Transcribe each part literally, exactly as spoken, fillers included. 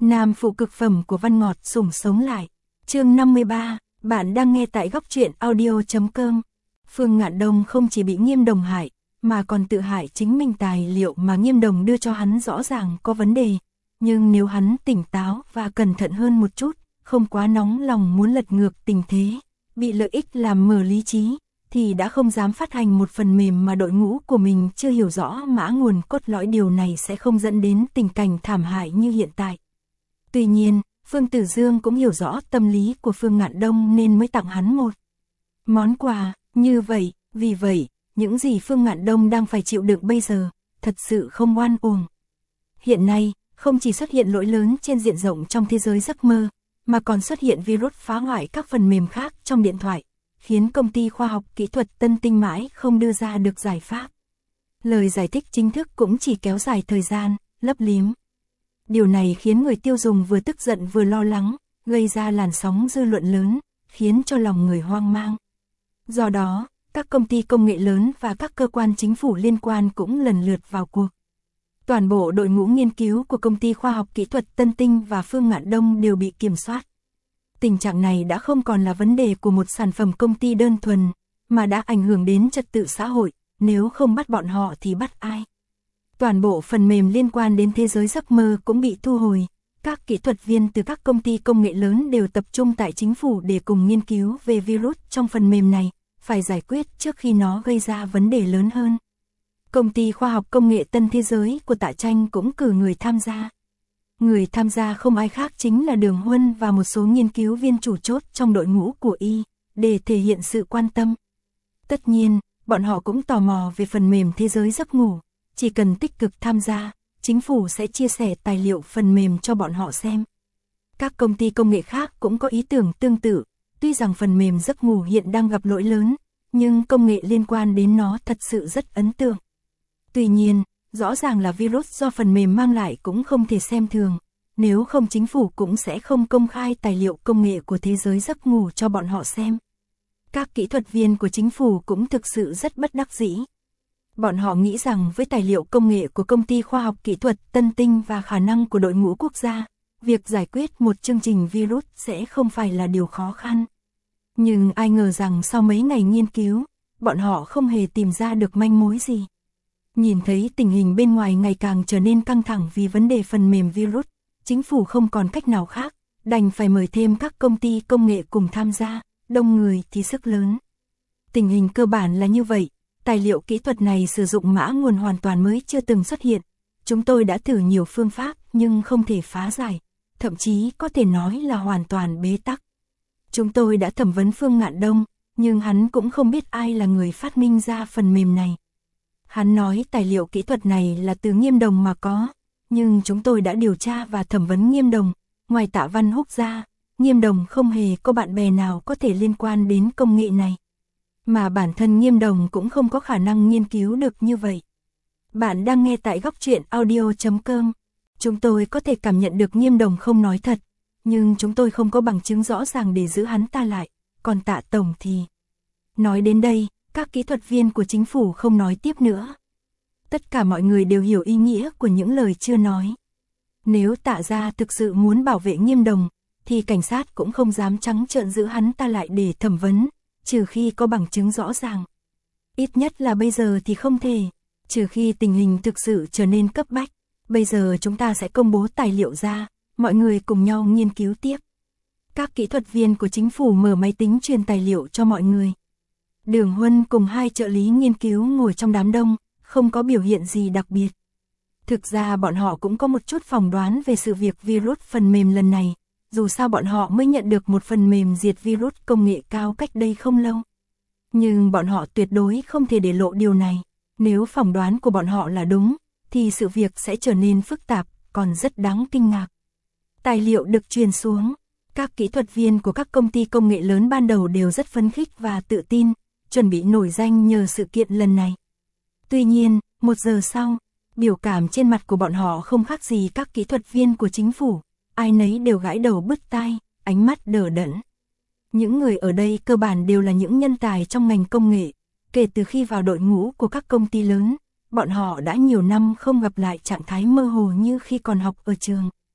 Nam phụ cực phẩm của Văn Ngọt sủng sống lại. Chương năm mươi ba, bạn đang nghe tại góc truyện audio chấm com. Phương Ngạn Đông không chỉ bị Nghiêm Đồng hại, mà còn tự hại chính mình. Tài liệu mà Nghiêm Đồng đưa cho hắn rõ ràng có vấn đề, nhưng nếu hắn tỉnh táo và cẩn thận hơn một chút, không quá nóng lòng muốn lật ngược tình thế, bị lợi ích làm mờ lý trí, thì đã không dám phát hành một phần mềm mà đội ngũ của mình chưa hiểu rõ mã nguồn cốt lõi. Điều này sẽ không dẫn đến tình cảnh thảm hại như hiện tại. Tuy nhiên, Phương Tử Dương cũng hiểu rõ tâm lý của Phương Ngạn Đông nên mới tặng hắn một món quà như vậy. Vì vậy, những gì Phương Ngạn Đông đang phải chịu đựng bây giờ, thật sự không oan uổng. Hiện nay, không chỉ xuất hiện lỗi lớn trên diện rộng trong thế giới giấc mơ, mà còn xuất hiện virus phá hoại các phần mềm khác trong điện thoại, khiến công ty khoa học kỹ thuật Tân Tinh mãi không đưa ra được giải pháp. Lời giải thích chính thức cũng chỉ kéo dài thời gian, lấp liếm. Điều này khiến người tiêu dùng vừa tức giận vừa lo lắng, gây ra làn sóng dư luận lớn, khiến cho lòng người hoang mang. Do đó, các công ty công nghệ lớn và các cơ quan chính phủ liên quan cũng lần lượt vào cuộc. Toàn bộ đội ngũ nghiên cứu của công ty khoa học kỹ thuật Tân Tinh và Phương Ngạn Đông đều bị kiểm soát. Tình trạng này đã không còn là vấn đề của một sản phẩm công ty đơn thuần, mà đã ảnh hưởng đến trật tự xã hội. Nếu không bắt bọn họ thì bắt ai? Toàn bộ phần mềm liên quan đến thế giới giấc mơ cũng bị thu hồi. Các kỹ thuật viên từ các công ty công nghệ lớn đều tập trung tại chính phủ để cùng nghiên cứu về virus trong phần mềm này, phải giải quyết trước khi nó gây ra vấn đề lớn hơn. Công ty khoa học công nghệ Tân Thế Giới của Tạ Tranh cũng cử người tham gia. Người tham gia không ai khác chính là Đường Huân và một số nghiên cứu viên chủ chốt trong đội ngũ của y, để thể hiện sự quan tâm. Tất nhiên, bọn họ cũng tò mò về phần mềm thế giới giấc ngủ. Chỉ cần tích cực tham gia, chính phủ sẽ chia sẻ tài liệu phần mềm cho bọn họ xem. Các công ty công nghệ khác cũng có ý tưởng tương tự. Tuy rằng phần mềm giấc ngủ hiện đang gặp lỗi lớn, nhưng công nghệ liên quan đến nó thật sự rất ấn tượng. Tuy nhiên, rõ ràng là virus do phần mềm mang lại cũng không thể xem thường. Nếu không chính phủ cũng sẽ không công khai tài liệu công nghệ của thế giới giấc ngủ cho bọn họ xem. Các kỹ thuật viên của chính phủ cũng thực sự rất bất đắc dĩ. Bọn họ nghĩ rằng với tài liệu công nghệ của công ty khoa học kỹ thuật Tân Tinh và khả năng của đội ngũ quốc gia, việc giải quyết một chương trình virus sẽ không phải là điều khó khăn. Nhưng ai ngờ rằng sau mấy ngày nghiên cứu, bọn họ không hề tìm ra được manh mối gì. Nhìn thấy tình hình bên ngoài ngày càng trở nên căng thẳng vì vấn đề phần mềm virus, chính phủ không còn cách nào khác, đành phải mời thêm các công ty công nghệ cùng tham gia, đông người thì sức lớn. Tình hình cơ bản là như vậy. Tài liệu kỹ thuật này sử dụng mã nguồn hoàn toàn mới chưa từng xuất hiện. Chúng tôi đã thử nhiều phương pháp nhưng không thể phá giải, thậm chí có thể nói là hoàn toàn bế tắc. Chúng tôi đã thẩm vấn Phương Ngạn Đông, nhưng hắn cũng không biết ai là người phát minh ra phần mềm này. Hắn nói tài liệu kỹ thuật này là từ Nghiêm Đồng mà có, nhưng chúng tôi đã điều tra và thẩm vấn Nghiêm Đồng. Ngoài Tạ Văn Húc ra, Nghiêm Đồng không hề có bạn bè nào có thể liên quan đến công nghệ này. Mà bản thân Nghiêm Đồng cũng không có khả năng nghiên cứu được như vậy. Bạn đang nghe tại góc truyện audio chấm com. Chúng tôi có thể cảm nhận được Nghiêm Đồng không nói thật, nhưng chúng tôi không có bằng chứng rõ ràng để giữ hắn ta lại. Còn Tạ Tổng thì... Nói đến đây, các kỹ thuật viên của chính phủ không nói tiếp nữa. Tất cả mọi người đều hiểu ý nghĩa của những lời chưa nói. Nếu Tạ gia thực sự muốn bảo vệ Nghiêm Đồng, thì cảnh sát cũng không dám trắng trợn giữ hắn ta lại để thẩm vấn, trừ khi có bằng chứng rõ ràng. Ít nhất là bây giờ thì không thể, trừ khi tình hình thực sự trở nên cấp bách. Bây giờ chúng ta sẽ công bố tài liệu ra, mọi người cùng nhau nghiên cứu tiếp. Các kỹ thuật viên của chính phủ mở máy tính truyền tài liệu cho mọi người. Đường Huân cùng hai trợ lý nghiên cứu ngồi trong đám đông, không có biểu hiện gì đặc biệt. Thực ra bọn họ cũng có một chút phỏng đoán về sự việc virus phần mềm lần này. Dù sao bọn họ mới nhận được một phần mềm diệt virus công nghệ cao cách đây không lâu. Nhưng bọn họ tuyệt đối không thể để lộ điều này. Nếu phỏng đoán của bọn họ là đúng, thì sự việc sẽ trở nên phức tạp, còn rất đáng kinh ngạc. Tài liệu được truyền xuống. Các kỹ thuật viên của các công ty công nghệ lớn ban đầu đều rất phấn khích và tự tin, chuẩn bị nổi danh nhờ sự kiện lần này. Tuy nhiên, một giờ sau, biểu cảm trên mặt của bọn họ không khác gì các kỹ thuật viên của chính phủ. Ai nấy đều gãi đầu bứt tai, ánh mắt đờ đẫn. Những người ở đây cơ bản đều là những nhân tài trong ngành công nghệ. Kể từ khi vào đội ngũ của các công ty lớn, bọn họ đã nhiều năm không gặp lại trạng thái mơ hồ như khi còn học ở trường.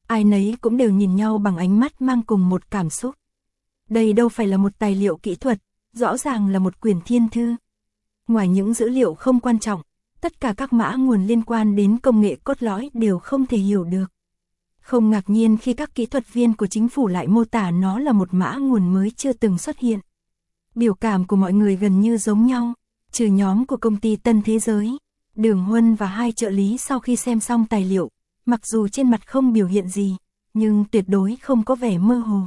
ai nấy cũng đều nhìn nhau bằng ánh mắt mang cùng một cảm xúc. Đây đâu phải là một tài liệu kỹ thuật, rõ ràng là một quyển thiên thư. Ngoài những dữ liệu không quan trọng, tất cả các mã nguồn liên quan đến công nghệ cốt lõi đều không thể hiểu được. Không ngạc nhiên khi các kỹ thuật viên của chính phủ lại mô tả nó là một mã nguồn mới chưa từng xuất hiện. Biểu cảm của mọi người gần như giống nhau, trừ nhóm của công ty Tân Thế Giới. Đường Huân và hai trợ lý sau khi xem xong tài liệu, mặc dù trên mặt không biểu hiện gì, nhưng tuyệt đối không có vẻ mơ hồ.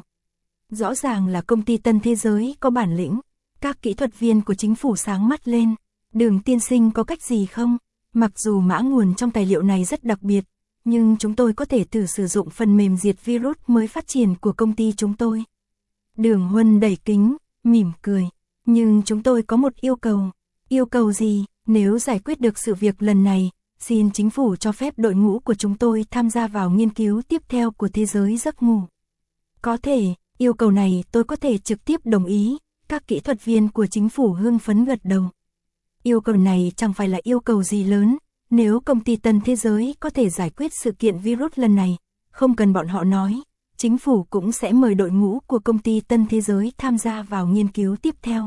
Rõ ràng là công ty Tân Thế Giới có bản lĩnh. Các kỹ thuật viên của chính phủ sáng mắt lên. Đường tiên sinh có cách gì không? Mặc dù mã nguồn trong tài liệu này rất đặc biệt, nhưng chúng tôi có thể thử sử dụng phần mềm diệt virus mới phát triển của công ty chúng tôi. Đường Huân đẩy kính, mỉm cười. Nhưng chúng tôi có một yêu cầu. Yêu cầu gì? Nếu giải quyết được sự việc lần này, xin chính phủ cho phép đội ngũ của chúng tôi tham gia vào nghiên cứu tiếp theo của thế giới giấc ngủ. Có thể, yêu cầu này tôi có thể trực tiếp đồng ý. Các kỹ thuật viên của chính phủ hưng phấn gật đầu. Yêu cầu này chẳng phải là yêu cầu gì lớn, nếu công ty Tân Thế Giới có thể giải quyết sự kiện virus lần này, không cần bọn họ nói, chính phủ cũng sẽ mời đội ngũ của công ty Tân Thế Giới tham gia vào nghiên cứu tiếp theo.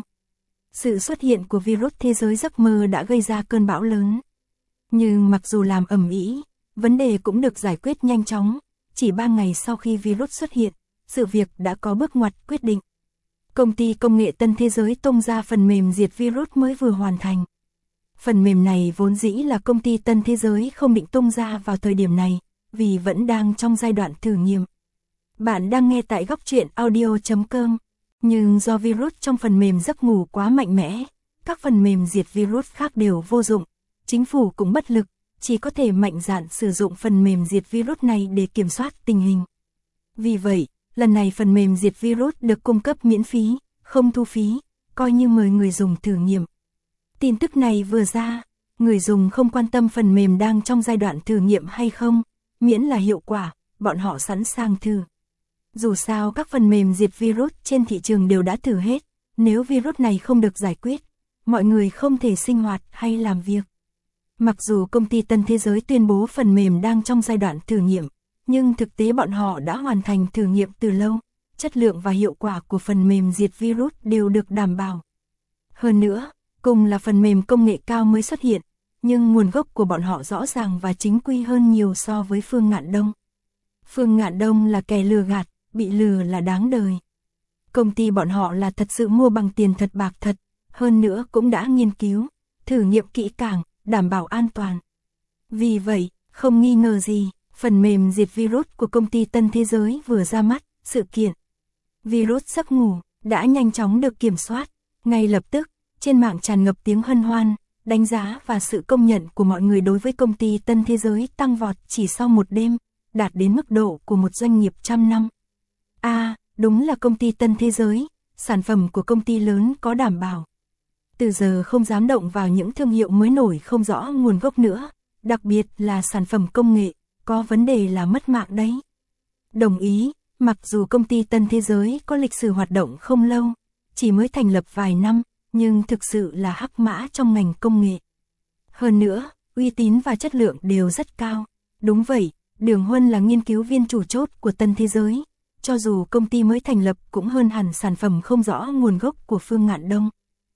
Sự xuất hiện của virus thế giới giấc mơ đã gây ra cơn bão lớn. Nhưng mặc dù làm ầm ĩ, vấn đề cũng được giải quyết nhanh chóng, chỉ ba ngày sau khi virus xuất hiện, sự việc đã có bước ngoặt quyết định. Công ty công nghệ Tân Thế Giới tung ra phần mềm diệt virus mới vừa hoàn thành. Phần mềm này vốn dĩ là công ty Tân Thế Giới không định tung ra vào thời điểm này, vì vẫn đang trong giai đoạn thử nghiệm. Bạn đang nghe tại góc truyện audio chấm com, nhưng do virus trong phần mềm giấc ngủ quá mạnh mẽ, các phần mềm diệt virus khác đều vô dụng, chính phủ cũng bất lực, chỉ có thể mạnh dạn sử dụng phần mềm diệt virus này để kiểm soát tình hình. Vì vậy, lần này phần mềm diệt virus được cung cấp miễn phí, không thu phí, coi như mời người dùng thử nghiệm. Tin tức này vừa ra, người dùng không quan tâm phần mềm đang trong giai đoạn thử nghiệm hay không, miễn là hiệu quả, bọn họ sẵn sàng thử. Dù sao các phần mềm diệt virus trên thị trường đều đã thử hết, nếu virus này không được giải quyết, mọi người không thể sinh hoạt hay làm việc. Mặc dù công ty Tân Thế Giới tuyên bố phần mềm đang trong giai đoạn thử nghiệm, nhưng thực tế bọn họ đã hoàn thành thử nghiệm từ lâu, chất lượng và hiệu quả của phần mềm diệt virus đều được đảm bảo. Hơn nữa, cùng là phần mềm công nghệ cao mới xuất hiện, nhưng nguồn gốc của bọn họ rõ ràng và chính quy hơn nhiều so với Phương Ngạn Đông. Phương Ngạn Đông là kẻ lừa gạt, bị lừa là đáng đời. Công ty bọn họ là thật sự mua bằng tiền thật bạc thật, hơn nữa cũng đã nghiên cứu, thử nghiệm kỹ càng, đảm bảo an toàn. Vì vậy, không nghi ngờ gì, phần mềm diệt virus của công ty Tân Thế Giới vừa ra mắt, sự kiện virus giấc ngủ đã nhanh chóng được kiểm soát. Ngay lập tức, trên mạng tràn ngập tiếng hân hoan, đánh giá và sự công nhận của mọi người đối với công ty Tân Thế Giới tăng vọt chỉ sau một đêm, đạt đến mức độ của một doanh nghiệp trăm năm. A, à, đúng là công ty Tân Thế Giới, sản phẩm của công ty lớn có đảm bảo. Từ giờ không dám động vào những thương hiệu mới nổi không rõ nguồn gốc nữa, đặc biệt là sản phẩm công nghệ, có vấn đề là mất mạng đấy. Đồng ý, mặc dù công ty Tân Thế Giới có lịch sử hoạt động không lâu, chỉ mới thành lập vài năm, nhưng thực sự là hắc mã trong ngành công nghệ. Hơn nữa, uy tín và chất lượng đều rất cao. Đúng vậy, Đường Huân là nghiên cứu viên chủ chốt của Tân Thế Giới, cho dù công ty mới thành lập cũng hơn hẳn sản phẩm không rõ nguồn gốc của Phương Ngạn Đông.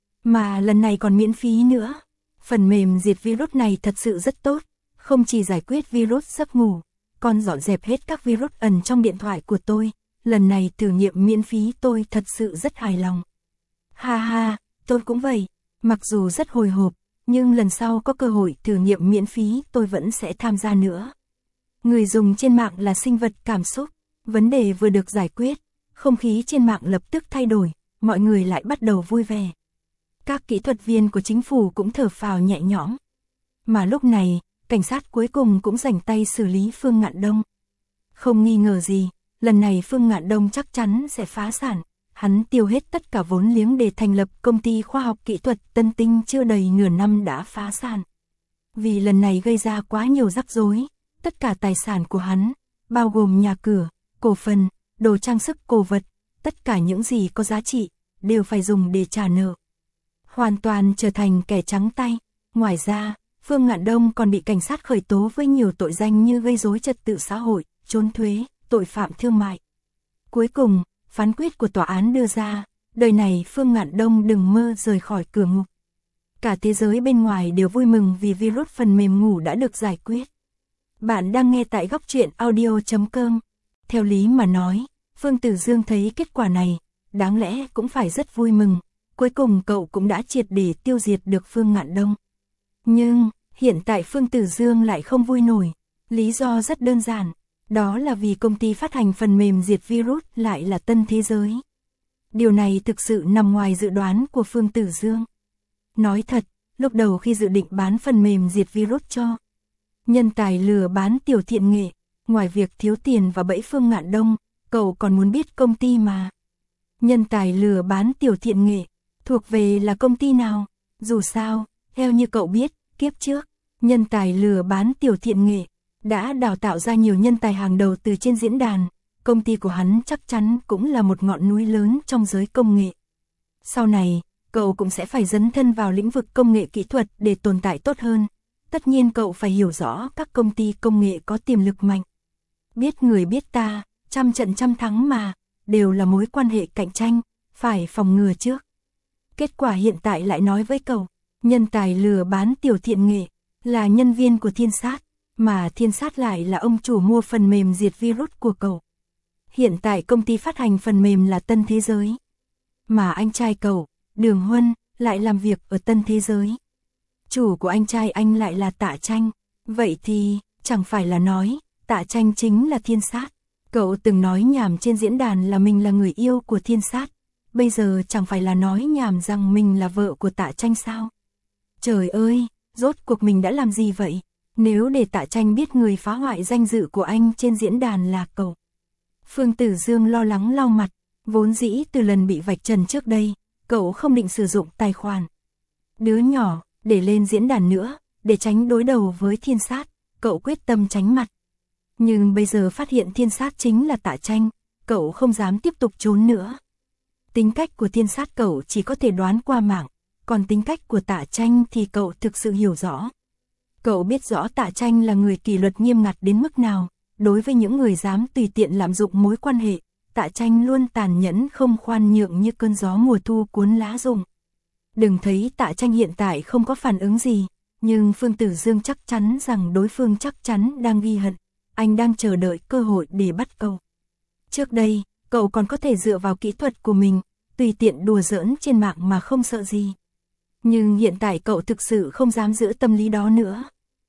Mà lần này còn miễn phí nữa. Phần mềm diệt virus này thật sự rất tốt, không chỉ giải quyết virus giấc ngủ, còn dọn dẹp hết các virus ẩn trong điện thoại của tôi. Lần này thử nghiệm miễn phí tôi thật sự rất hài lòng. Ha ha, tôi cũng vậy, mặc dù rất hồi hộp, nhưng lần sau có cơ hội thử nghiệm miễn phí tôi vẫn sẽ tham gia nữa. Người dùng trên mạng là sinh vật cảm xúc, vấn đề vừa được giải quyết, không khí trên mạng lập tức thay đổi, mọi người lại bắt đầu vui vẻ. Các kỹ thuật viên của chính phủ cũng thở phào nhẹ nhõm. Mà lúc này, cảnh sát cuối cùng cũng rảnh tay xử lý Phương Ngạn Đông. Không nghi ngờ gì, lần này Phương Ngạn Đông chắc chắn sẽ phá sản. Hắn tiêu hết tất cả vốn liếng để thành lập công ty khoa học kỹ thuật Tân Tinh chưa đầy nửa năm đã phá sản. Vì lần này gây ra quá nhiều rắc rối, tất cả tài sản của hắn, bao gồm nhà cửa, cổ phần, đồ trang sức cổ vật, tất cả những gì có giá trị, đều phải dùng để trả nợ. Hoàn toàn trở thành kẻ trắng tay. Ngoài ra, Phương Ngạn Đông còn bị cảnh sát khởi tố với nhiều tội danh như gây rối trật tự xã hội, trốn thuế, tội phạm thương mại. Cuối cùng, phán quyết của tòa án đưa ra, đời này Phương Ngạn Đông đừng mơ rời khỏi cửa ngục. Cả thế giới bên ngoài đều vui mừng vì virus phần mềm ngủ đã được giải quyết. Bạn đang nghe tại góc truyện audio chấm com. Theo lý mà nói, Phương Tử Dương thấy kết quả này, đáng lẽ cũng phải rất vui mừng. Cuối cùng cậu cũng đã triệt để tiêu diệt được Phương Ngạn Đông. Nhưng, hiện tại Phương Tử Dương lại không vui nổi. Lý do rất đơn giản, đó là vì công ty phát hành phần mềm diệt virus lại là Tân Thế Giới. Điều này thực sự nằm ngoài dự đoán của Phương Tử Dương. Nói thật, lúc đầu khi dự định bán phần mềm diệt virus cho nhân tài lừa bán Tiểu Thiện Nghệ, ngoài việc thiếu tiền và bẫy Phương Ngạn Đông, cậu còn muốn biết công ty mà nhân tài lừa bán Tiểu Thiện Nghệ thuộc về là công ty nào. Dù sao, theo như cậu biết, kiếp trước, nhân tài lừa bán Tiểu Thiện Nghệ đã đào tạo ra nhiều nhân tài hàng đầu từ trên diễn đàn. Công ty của hắn chắc chắn cũng là một ngọn núi lớn trong giới công nghệ. Sau này, cậu cũng sẽ phải dấn thân vào lĩnh vực công nghệ kỹ thuật để tồn tại tốt hơn. Tất nhiên cậu phải hiểu rõ các công ty công nghệ có tiềm lực mạnh. Biết người biết ta, trăm trận trăm thắng mà, đều là mối quan hệ cạnh tranh, phải phòng ngừa trước. Kết quả hiện tại lại nói với cậu, nhân tài lừa bán Tiểu Thiện Nghệ là nhân viên của Thiên Sát, mà Thiên Sát lại là ông chủ mua phần mềm diệt virus của cậu. Hiện tại công ty phát hành phần mềm là Tân Thế Giới, mà anh trai cậu, Đường Huân, lại làm việc ở Tân Thế Giới. Chủ của anh trai anh lại là Tạ Tranh, vậy thì, chẳng phải là nói, Tạ Tranh chính là Thiên Sát. Cậu từng nói nhảm trên diễn đàn là mình là người yêu của Thiên Sát, bây giờ chẳng phải là nói nhảm rằng mình là vợ của Tạ Tranh sao? Trời ơi, rốt cuộc mình đã làm gì vậy? Nếu để Tạ Tranh biết người phá hoại danh dự của anh trên diễn đàn là cậu. Phương Tử Dương lo lắng lau mặt, vốn dĩ từ lần bị vạch trần trước đây, cậu không định sử dụng tài khoản đứa nhỏ để lên diễn đàn nữa, để tránh đối đầu với Thiên Sát, cậu quyết tâm tránh mặt. Nhưng bây giờ phát hiện Thiên Sát chính là Tạ Tranh, cậu không dám tiếp tục trốn nữa. Tính cách của Thiên Sát cậu chỉ có thể đoán qua mạng, còn tính cách của Tạ Tranh thì cậu thực sự hiểu rõ. Cậu biết rõ Tạ Tranh là người kỷ luật nghiêm ngặt đến mức nào, đối với những người dám tùy tiện lạm dụng mối quan hệ, Tạ Tranh luôn tàn nhẫn không khoan nhượng như cơn gió mùa thu cuốn lá rụng. Đừng thấy Tạ Tranh hiện tại không có phản ứng gì, nhưng Phương Tử Dương chắc chắn rằng đối phương chắc chắn đang ghi hận, anh đang chờ đợi cơ hội để bắt cậu. Trước đây, cậu còn có thể dựa vào kỹ thuật của mình, tùy tiện đùa giỡn trên mạng mà không sợ gì. Nhưng hiện tại cậu thực sự không dám giữ tâm lý đó nữa.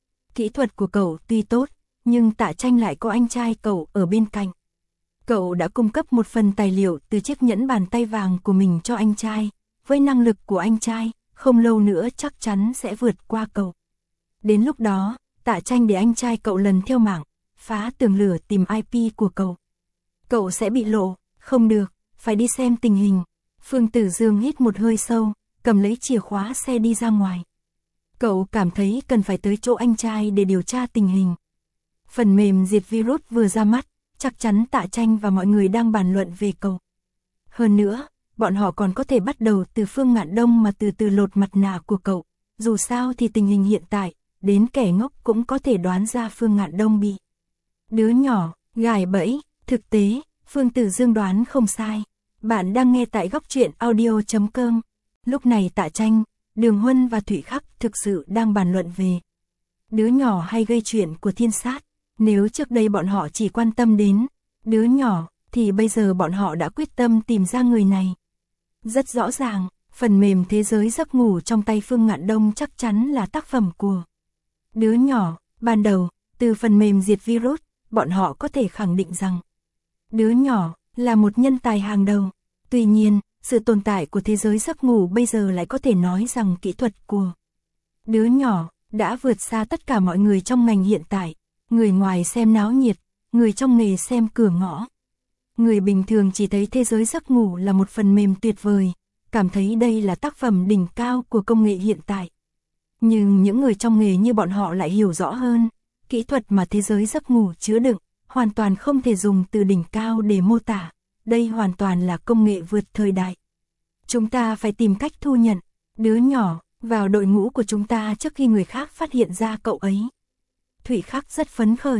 Kỹ thuật của cậu tuy tốt, nhưng Tạ Tranh lại có anh trai cậu ở bên cạnh. Cậu đã cung cấp một phần tài liệu từ chiếc nhẫn bàn tay vàng của mình cho anh trai, với năng lực của anh trai, không lâu nữa chắc chắn sẽ vượt qua cậu. Đến lúc đó, Tạ Tranh để anh trai cậu lần theo mạng, phá tường lửa tìm i pê của cậu. Cậu sẽ bị lộ, không được, phải đi xem tình hình. Phương Tử Dương hít một hơi sâu, cầm lấy chìa khóa xe đi ra ngoài. Cậu cảm thấy cần phải tới chỗ anh trai để điều tra tình hình. Phần mềm diệt virus vừa ra mắt, chắc chắn Tạ Tranh và mọi người đang bàn luận về cậu. Hơn nữa, bọn họ còn có thể bắt đầu từ Phương Ngạn Đông mà từ từ lột mặt nạ của cậu. Dù sao thì tình hình hiện tại, đến kẻ ngốc cũng có thể đoán ra Phương Ngạn Đông bị đứa nhỏ, gài bẫy. Thực tế, Phương Tử Dương đoán không sai. Bạn đang nghe tại góc truyện audio chấm com. Lúc này Tạ Tranh, Đường Huân và Thủy Khắc thực sự đang bàn luận về đứa nhỏ hay gây chuyện của Thiên Sát. Nếu trước đây bọn họ chỉ quan tâm đến đứa nhỏ, thì bây giờ bọn họ đã quyết tâm tìm ra người này. Rất rõ ràng, phần mềm thế giới giấc ngủ trong tay Phương Ngạn Đông chắc chắn là tác phẩm của đứa nhỏ. Ban đầu, từ phần mềm diệt virus, bọn họ có thể khẳng định rằng đứa nhỏ là một nhân tài hàng đầu. Tuy nhiên, sự tồn tại của thế giới giấc ngủ bây giờ lại có thể nói rằng kỹ thuật của đứa nhỏ đã vượt xa tất cả mọi người trong ngành hiện tại. Người ngoài xem náo nhiệt, người trong nghề xem cửa ngõ. Người bình thường chỉ thấy thế giới giấc ngủ là một phần mềm tuyệt vời, cảm thấy đây là tác phẩm đỉnh cao của công nghệ hiện tại. Nhưng những người trong nghề như bọn họ lại hiểu rõ hơn, kỹ thuật mà thế giới giấc ngủ chứa đựng, hoàn toàn không thể dùng từ đỉnh cao để mô tả. Đây hoàn toàn là công nghệ vượt thời đại. Chúng ta phải tìm cách thu nhận đứa nhỏ vào đội ngũ của chúng ta trước khi người khác phát hiện ra cậu ấy. Thủy Khắc rất phấn khởi.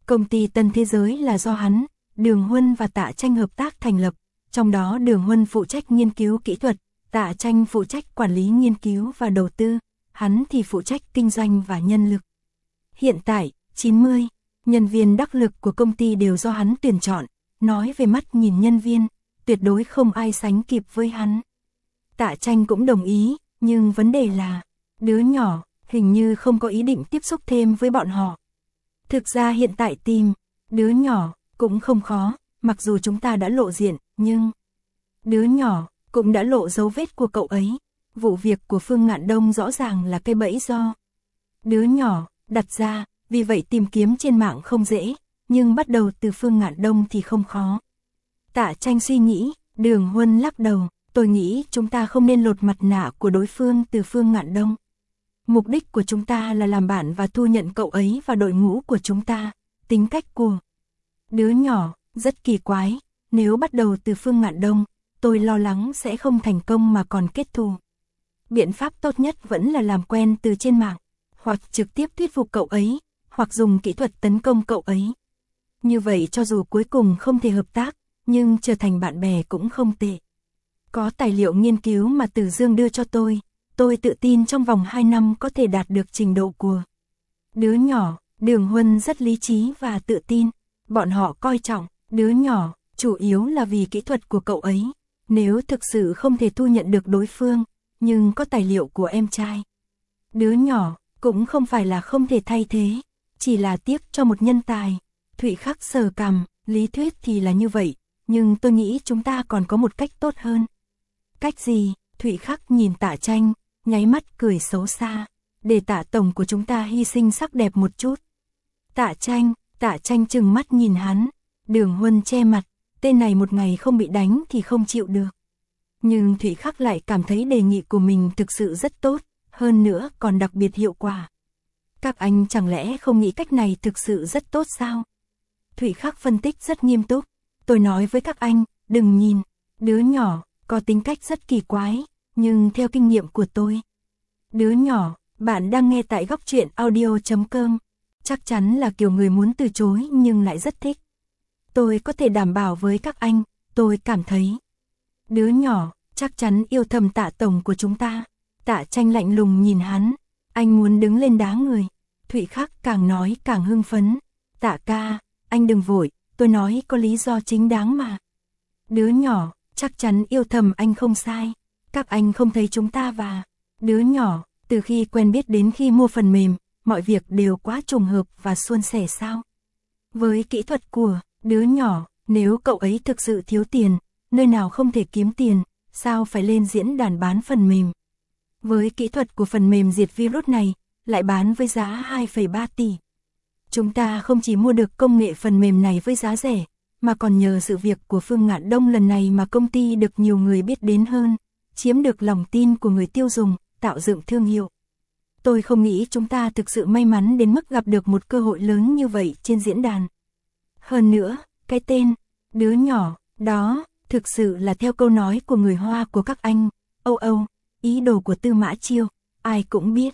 Công ty Tân Thế Giới là do hắn, Đường Huân và Tạ Tranh hợp tác thành lập, trong đó Đường Huân phụ trách nghiên cứu kỹ thuật, Tạ Tranh phụ trách quản lý nghiên cứu và đầu tư, hắn thì phụ trách kinh doanh và nhân lực. Hiện tại, chín mươi nhân viên đắc lực của công ty đều do hắn tuyển chọn, nói về mắt nhìn nhân viên, tuyệt đối không ai sánh kịp với hắn. Tạ Tranh cũng đồng ý, nhưng vấn đề là, đứa nhỏ, hình như không có ý định tiếp xúc thêm với bọn họ. Thực ra hiện tại tìm, đứa nhỏ, cũng không khó, mặc dù chúng ta đã lộ diện, nhưng đứa nhỏ, cũng đã lộ dấu vết của cậu ấy. Vụ việc của Phương Ngạn Đông rõ ràng là cái bẫy do đứa nhỏ đặt ra, vì vậy tìm kiếm trên mạng không dễ, nhưng bắt đầu từ Phương Ngạn Đông thì không khó. Tạ Tranh suy nghĩ, Đường Huân lắc đầu, tôi nghĩ chúng ta không nên lột mặt nạ của đối phương từ Phương Ngạn Đông. Mục đích của chúng ta là làm bạn và thu nhận cậu ấy vào đội ngũ của chúng ta. Tính cách của đứa nhỏ rất kỳ quái, nếu bắt đầu từ Phương Ngạn Đông, tôi lo lắng sẽ không thành công mà còn kết thù. Biện pháp tốt nhất vẫn là làm quen từ trên mạng, hoặc trực tiếp thuyết phục cậu ấy, hoặc dùng kỹ thuật tấn công cậu ấy. Như vậy cho dù cuối cùng không thể hợp tác, nhưng trở thành bạn bè cũng không tệ. Có tài liệu nghiên cứu mà Từ Dương đưa cho tôi, tôi tự tin trong vòng hai năm có thể đạt được trình độ của đứa nhỏ. Đường Huân rất lý trí và tự tin, bọn họ coi trọng đứa nhỏ, chủ yếu là vì kỹ thuật của cậu ấy. Nếu thực sự không thể thu nhận được đối phương, nhưng có tài liệu của em trai, đứa nhỏ, cũng không phải là không thể thay thế, chỉ là tiếc cho một nhân tài. Thụy Khắc sờ cằm, lý thuyết thì là như vậy, nhưng tôi nghĩ chúng ta còn có một cách tốt hơn. Cách gì? Thụy Khắc nhìn Tạ Tranh, nháy mắt cười xấu xa, để Tạ tổng của chúng ta hy sinh sắc đẹp một chút. Tạ Tranh, Tạ Tranh trừng mắt nhìn hắn, Đường Huân che mặt, tên này một ngày không bị đánh thì không chịu được. Nhưng Thụy Khắc lại cảm thấy đề nghị của mình thực sự rất tốt, hơn nữa còn đặc biệt hiệu quả. Các anh chẳng lẽ không nghĩ cách này thực sự rất tốt sao? Thụy Khắc phân tích rất nghiêm túc, tôi nói với các anh, đừng nhìn, đứa nhỏ, có tính cách rất kỳ quái, nhưng theo kinh nghiệm của tôi. Đứa nhỏ, bạn đang nghe tại góc truyện audio chấm com, chắc chắn là kiểu người muốn từ chối nhưng lại rất thích. Tôi có thể đảm bảo với các anh, tôi cảm thấy đứa nhỏ chắc chắn yêu thầm Tạ tổng của chúng ta. Tạ Tranh lạnh lùng nhìn hắn, anh muốn đứng lên đá người. Thụy Khắc càng nói càng hưng phấn, Tạ ca, anh đừng vội, tôi nói có lý do chính đáng mà. Đứa nhỏ chắc chắn yêu thầm anh không sai. Các anh không thấy chúng ta và đứa nhỏ từ khi quen biết đến khi mua phần mềm, mọi việc đều quá trùng hợp và suôn sẻ sao? Với kỹ thuật của đứa nhỏ, nếu cậu ấy thực sự thiếu tiền, nơi nào không thể kiếm tiền, sao phải lên diễn đàn bán phần mềm? Với kỹ thuật của phần mềm diệt virus này, lại bán với giá hai phẩy ba tỷ. Chúng ta không chỉ mua được công nghệ phần mềm này với giá rẻ, mà còn nhờ sự việc của Phương Ngạn Đông lần này mà công ty được nhiều người biết đến hơn, chiếm được lòng tin của người tiêu dùng, tạo dựng thương hiệu. Tôi không nghĩ chúng ta thực sự may mắn đến mức gặp được một cơ hội lớn như vậy trên diễn đàn. Hơn nữa, cái tên, đứa nhỏ, đó, thực sự là theo câu nói của người Hoa của các anh, âu âu, ý đồ của Tư Mã Chiêu, ai cũng biết.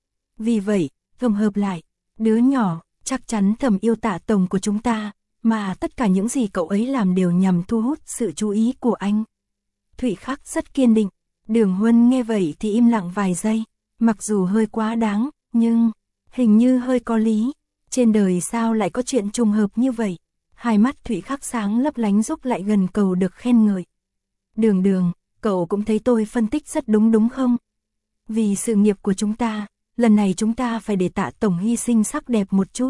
Vì vậy, tổng hợp lại, đứa nhỏ, chắc chắn thầm yêu Tạ tổng của chúng ta, mà tất cả những gì cậu ấy làm đều nhằm thu hút sự chú ý của anh. Thụy Khắc rất kiên định, Đường Huân nghe vậy thì im lặng vài giây, mặc dù hơi quá đáng, nhưng hình như hơi có lý. Trên đời sao lại có chuyện trùng hợp như vậy? Hai mắt Thụy Khắc sáng lấp lánh giúp lại gần cầu được khen ngợi. Đường Đường, cậu cũng thấy tôi phân tích rất đúng đúng không? Vì sự nghiệp của chúng ta, lần này chúng ta phải để Tạ tổng hy sinh sắc đẹp một chút.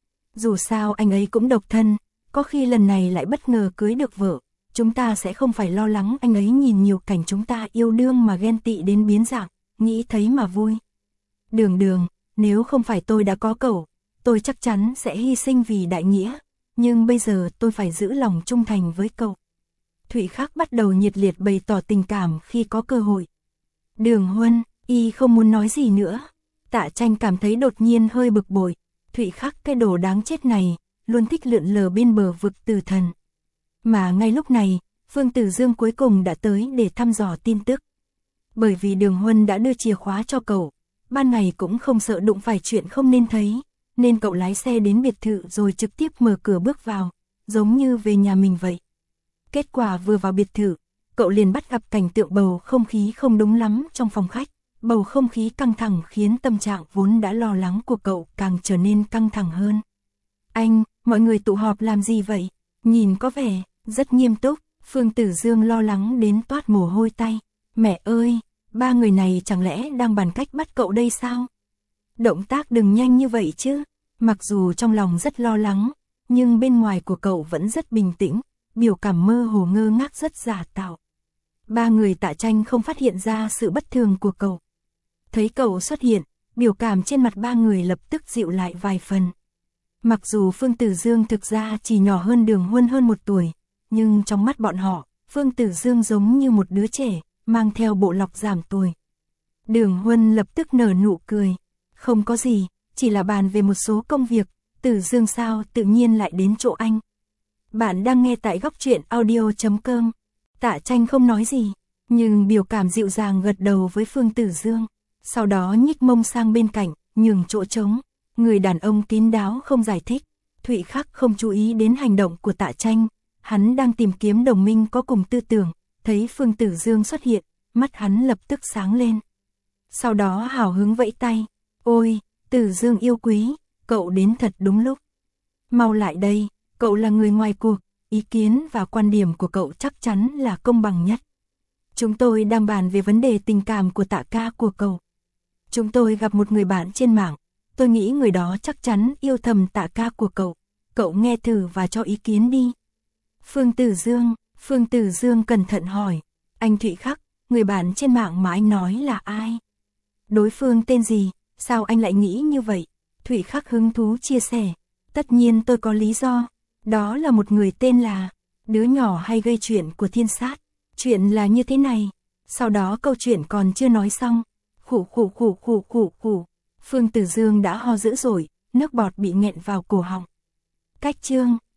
Dù sao anh ấy cũng độc thân, có khi lần này lại bất ngờ cưới được vợ, chúng ta sẽ không phải lo lắng anh ấy nhìn nhiều cảnh chúng ta yêu đương mà ghen tị đến biến dạng, nghĩ thấy mà vui. Đường Đường, nếu không phải tôi đã có cậu, tôi chắc chắn sẽ hy sinh vì đại nghĩa, nhưng bây giờ tôi phải giữ lòng trung thành với cậu. Thụy Khắc bắt đầu nhiệt liệt bày tỏ tình cảm khi có cơ hội. Đường Huân, y không muốn nói gì nữa. Tạ Tranh cảm thấy đột nhiên hơi bực bội. Thụy Khắc cái đồ đáng chết này, luôn thích lượn lờ bên bờ vực tử thần. Mà ngay lúc này, Phương Tử Dương cuối cùng đã tới để thăm dò tin tức. Bởi vì Đường Huân đã đưa chìa khóa cho cậu, ban ngày cũng không sợ đụng phải chuyện không nên thấy. nên cậu lái xe đến biệt thự rồi trực tiếp mở cửa bước vào, giống như về nhà mình vậy. Kết quả vừa vào biệt thự, cậu liền bắt gặp cảnh tượng bầu không khí không đúng lắm trong phòng khách. Bầu không khí căng thẳng khiến tâm trạng vốn đã lo lắng của cậu càng trở nên căng thẳng hơn. Anh, mọi người tụ họp làm gì vậy? Nhìn có vẻ rất nghiêm túc. Phương Tử Dương lo lắng đến toát mồ hôi tay. Mẹ ơi, ba người này chẳng lẽ đang bàn cách bắt cậu đây sao? Động tác đừng nhanh như vậy chứ. Mặc dù trong lòng rất lo lắng, nhưng bên ngoài của cậu vẫn rất bình tĩnh, biểu cảm mơ hồ ngơ ngác rất giả tạo. Ba người Tạ Tranh không phát hiện ra sự bất thường của cậu. Thấy cậu xuất hiện, biểu cảm trên mặt ba người lập tức dịu lại vài phần. Mặc dù Phương Tử Dương thực ra chỉ nhỏ hơn Đường Huân hơn một tuổi, nhưng trong mắt bọn họ, Phương Tử Dương giống như một đứa trẻ, mang theo bộ lọc giảm tuổi. Đường Huân lập tức nở nụ cười. Không có gì, chỉ là bàn về một số công việc. Tử Dương sao tự nhiên lại đến chỗ anh? Bạn đang nghe tại góc truyện audio chấm com. Tạ Tranh không nói gì, nhưng biểu cảm dịu dàng gật đầu với Phương Tử Dương. Sau đó nhích mông sang bên cạnh, nhường chỗ trống. Người đàn ông kín đáo không giải thích. Thụy Khắc không chú ý đến hành động của Tạ Tranh. Hắn đang tìm kiếm đồng minh có cùng tư tưởng. Thấy Phương Tử Dương xuất hiện, mắt hắn lập tức sáng lên. Sau đó hào hứng vẫy tay. Ôi, Tử Dương yêu quý, cậu đến thật đúng lúc. Mau lại đây, cậu là người ngoài cuộc, ý kiến và quan điểm của cậu chắc chắn là công bằng nhất. Chúng tôi đang bàn về vấn đề tình cảm của Tạ ca của cậu. Chúng tôi gặp một người bạn trên mạng, tôi nghĩ người đó chắc chắn yêu thầm Tạ ca của cậu. Cậu nghe thử và cho ý kiến đi. Phương Tử Dương, Phương Tử Dương cẩn thận hỏi. Anh Thụy Khắc, người bạn trên mạng mà anh nói là ai? Đối phương tên gì? Sao anh lại nghĩ như vậy? Thụy Khắc hứng thú chia sẻ. Tất nhiên tôi có lý do. Đó là một người tên là đứa nhỏ hay gây chuyện của Thiên Sát. Chuyện là như thế này. Sau đó câu chuyện còn chưa nói xong. Khủ khủ khủ khủ khủ khủ. Phương Tử Dương đã ho dữ dội, nước bọt bị nghẹn vào cổ họng. Cách chương,